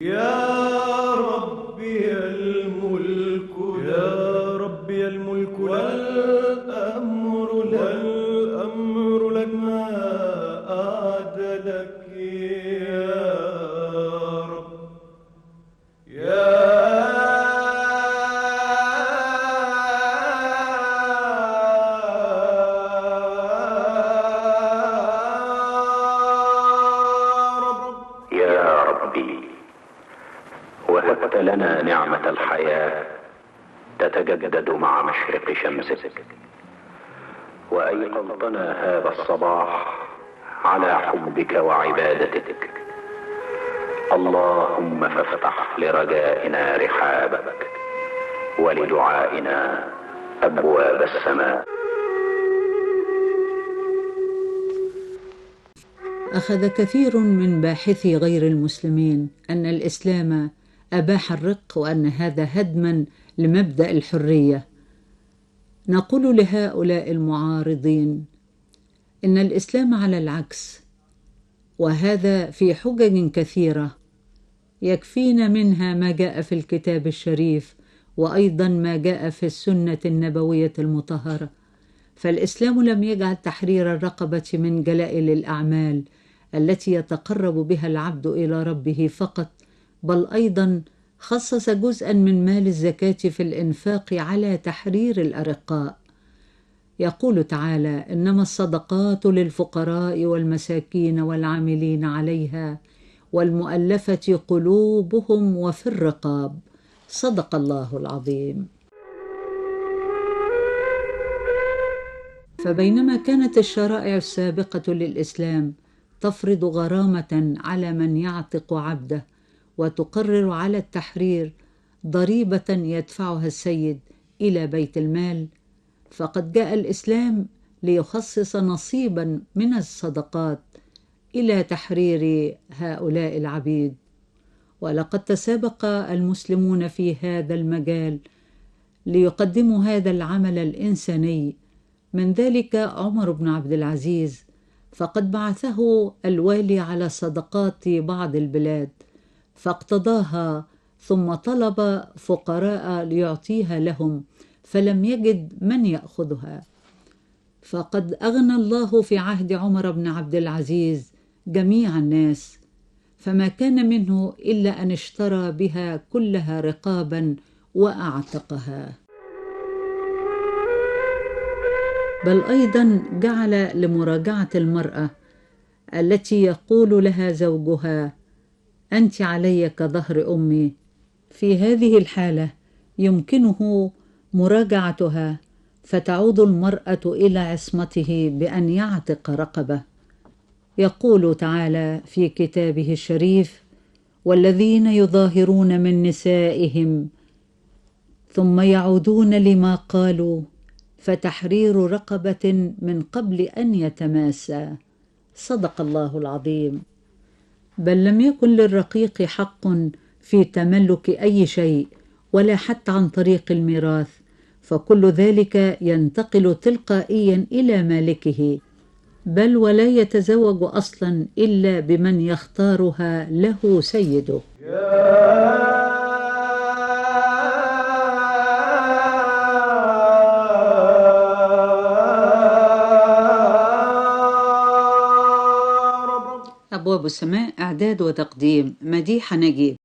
يا ربي الملك، يا ربي الملك والأمر لك ما أعدلك يا رب. يا رب. يا ربي، وهبت لنا نعمة الحياة تتجدد مع مشرق شمسك، وأيقظتنا هذا الصباح على حبك وعبادتك. اللهم فافتح لرجائنا رحابك، ولدعائنا أبواب السماء. أخذ كثير من باحثي غير المسلمين أن الإسلام أباح الرق، وأن هذا هدما لمبدأ الحرية. نقول لهؤلاء المعارضين إن الإسلام على العكس، وهذا في حجج كثيرة يكفينا منها ما جاء في الكتاب الشريف، وأيضا ما جاء في السنة النبوية المطهرة. فالإسلام لم يجعل تحرير الرقبة من جلائل الأعمال التي يتقرب بها العبد إلى ربه فقط، بل أيضا خصص جزءا من مال الزكاة في الإنفاق على تحرير الأرقاء. يقول تعالى: إنما الصدقات للفقراء والمساكين والعاملين عليها والمؤلفة قلوبهم وفي الرقاب. صدق الله العظيم. فبينما كانت الشرائع السابقة للإسلام تفرض غرامة على من يعتق عبده، وتقرر على التحرير ضريبة يدفعها السيد إلى بيت المال، فقد جاء الإسلام ليخصص نصيبا من الصدقات إلى تحرير هؤلاء العبيد. ولقد تسابق المسلمون في هذا المجال ليقدموا هذا العمل الإنساني، من ذلك عمر بن عبد العزيز، فقد بعثه الوالي على صدقات بعض البلاد فاقتضاها، ثم طلب فقراء ليعطيها لهم فلم يجد من يأخذها، فقد أغنى الله في عهد عمر بن عبد العزيز جميع الناس، فما كان منه إلا أن اشترى بها كلها رقابا وأعتقها. بل أيضا جعل لمراجعة المرأة التي يقول لها زوجها: أنت علي كظهر أمي، في هذه الحالة يمكنه مراجعتها، فتعود المرأة إلى عصمته بأن يعتق رقبة. يقول تعالى في كتابه الشريف: والذين يظاهرون من نسائهم ثم يعودون لما قالوا فتحرير رقبة من قبل أن يتماسا. صدق الله العظيم. بل لم يكن للرقيق حق في تملك أي شيء، ولا حتى عن طريق الميراث، فكل ذلك ينتقل تلقائيا إلى مالكه، بل ولا يتزوج أصلا إلا بمن يختارها له سيده. أبواب السماء، إعداد وتقديم مديحة نجيب.